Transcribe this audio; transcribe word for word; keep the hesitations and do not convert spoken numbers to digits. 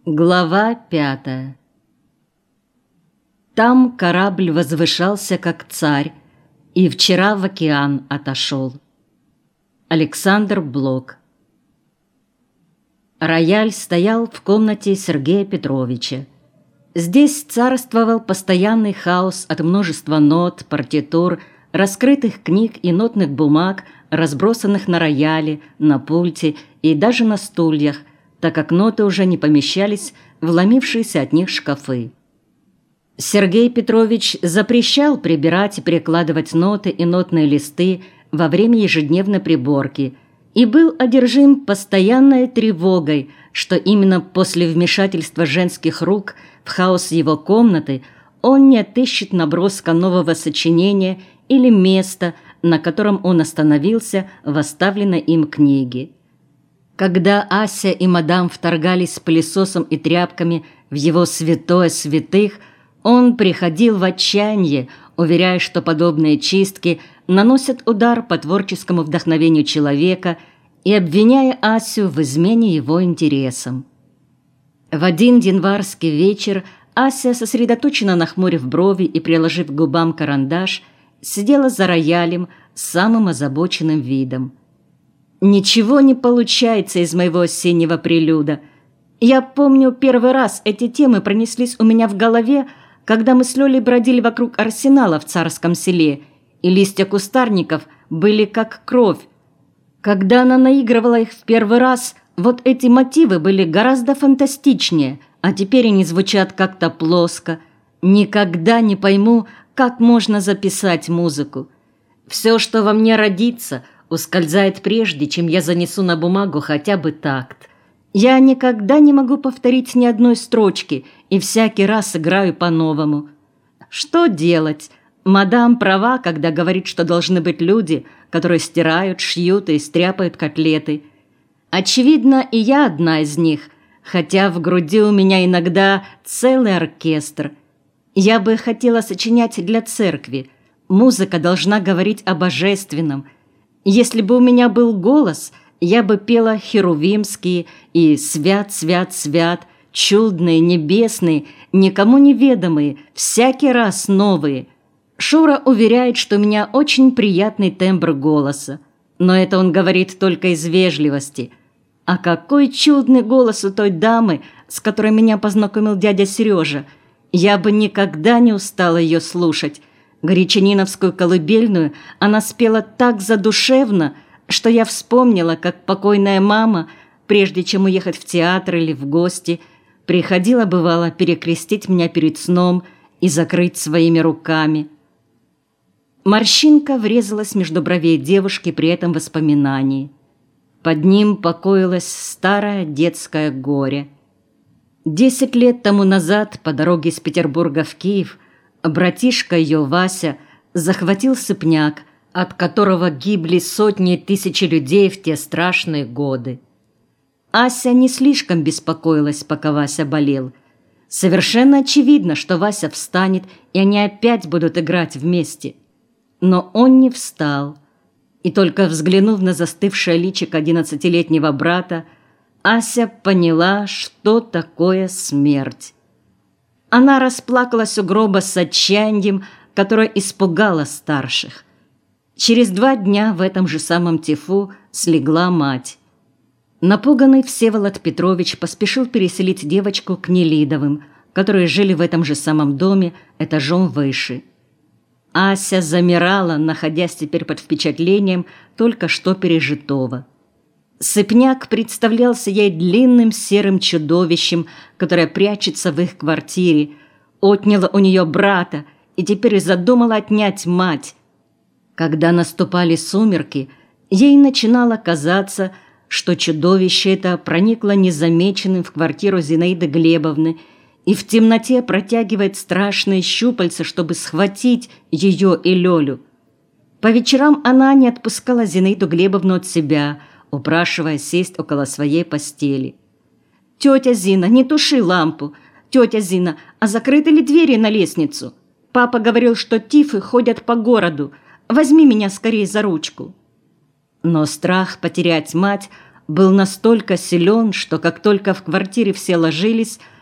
Глава пятая. Там корабль возвышался, как царь, и вчера в океан отошел. Александр Блок. Рояль стоял в комнате Сергея Петровича. Здесь царствовал постоянный хаос от множества нот, партитур, раскрытых книг и нотных бумаг, разбросанных на рояле, на пульте и даже на стульях, так как ноты уже не помещались в ломившиеся от них шкафы. Сергей Петрович запрещал прибирать и перекладывать ноты и нотные листы во время ежедневной приборки и был одержим постоянной тревогой, что именно после вмешательства женских рук в хаос его комнаты он не отыщет наброска нового сочинения или места, на котором он остановился в оставленной им книге. Когда Ася и мадам вторгались с пылесосом и тряпками в его святое святых, он приходил в отчаяние, уверяя, что подобные чистки наносят удар по творческому вдохновению человека и обвиняя Асю в измене его интересам. В один январский вечер Ася, сосредоточенно нахмурив брови и приложив к губам карандаш, сидела за роялем с самым озабоченным видом. «Ничего не получается из моего осеннего прелюда. Я помню, первый раз эти темы пронеслись у меня в голове, когда мы с Лёлей бродили вокруг арсенала в Царском селе, и листья кустарников были как кровь. Когда она наигрывала их в первый раз, вот эти мотивы были гораздо фантастичнее, а теперь они звучат как-то плоско. Никогда не пойму, как можно записать музыку. Все, что во мне родится, ускользает прежде, чем я занесу на бумагу хотя бы такт. Я никогда не могу повторить ни одной строчки и всякий раз играю по-новому. Что делать? Мадам права, когда говорит, что должны быть люди, которые стирают, шьют и стряпают котлеты. Очевидно, и я одна из них, хотя в груди у меня иногда целый оркестр. Я бы хотела сочинять для церкви. Музыка должна говорить о божественном. Если бы у меня был голос, я бы пела херувимские и «Свят, свят, свят», чудные, небесные, никому неведомые, всякий раз новые. Шура уверяет, что у меня очень приятный тембр голоса, но это он говорит только из вежливости. А какой чудный голос у той дамы, с которой меня познакомил дядя Сережа! Я бы никогда не устала ее слушать. Горячаниновскую колыбельную она спела так задушевно, что я вспомнила, как покойная мама, прежде чем уехать в театр или в гости, приходила, бывало, перекрестить меня перед сном и закрыть своими руками. Морщинка врезалась между бровей девушки при этом воспоминании. Под ним покоилось старое детское горе. Десять лет тому назад по дороге из Петербурга в Киев братишка ее, Вася, захватил сыпняк, от которого гибли сотни и тысячи людей в те страшные годы. Ася не слишком беспокоилась, пока Вася болел. Совершенно очевидно, что Вася встанет, и они опять будут играть вместе. Но он не встал, и только взглянув на застывшее личико одиннадцатилетнего брата, Ася поняла, что такое смерть. Она расплакалась у гроба с отчаянием, которое испугало старших. Через два дня в этом же самом тифу слегла мать. Напуганный Всеволод Петрович поспешил переселить девочку к Нелидовым, которые жили в этом же самом доме этажом выше. Ася замирала, находясь теперь под впечатлением только что пережитого. Сыпняк представлялся ей длинным серым чудовищем, которое прячется в их квартире, отняло у нее брата и теперь задумала отнять мать. Когда наступали сумерки, ей начинало казаться, что чудовище это проникло незамеченным в квартиру Зинаиды Глебовны и в темноте протягивает страшные щупальца, чтобы схватить ее и Лёлю. По вечерам она не отпускала Зинаиду Глебовну от себя, упрашивая сесть около своей постели. «Тетя Зина, не туши лампу! Тетя Зина, а закрыты ли двери на лестницу? Папа говорил, что тифы ходят по городу. Возьми меня скорее за ручку». Но страх потерять мать был настолько силен, что как только в квартире все ложились,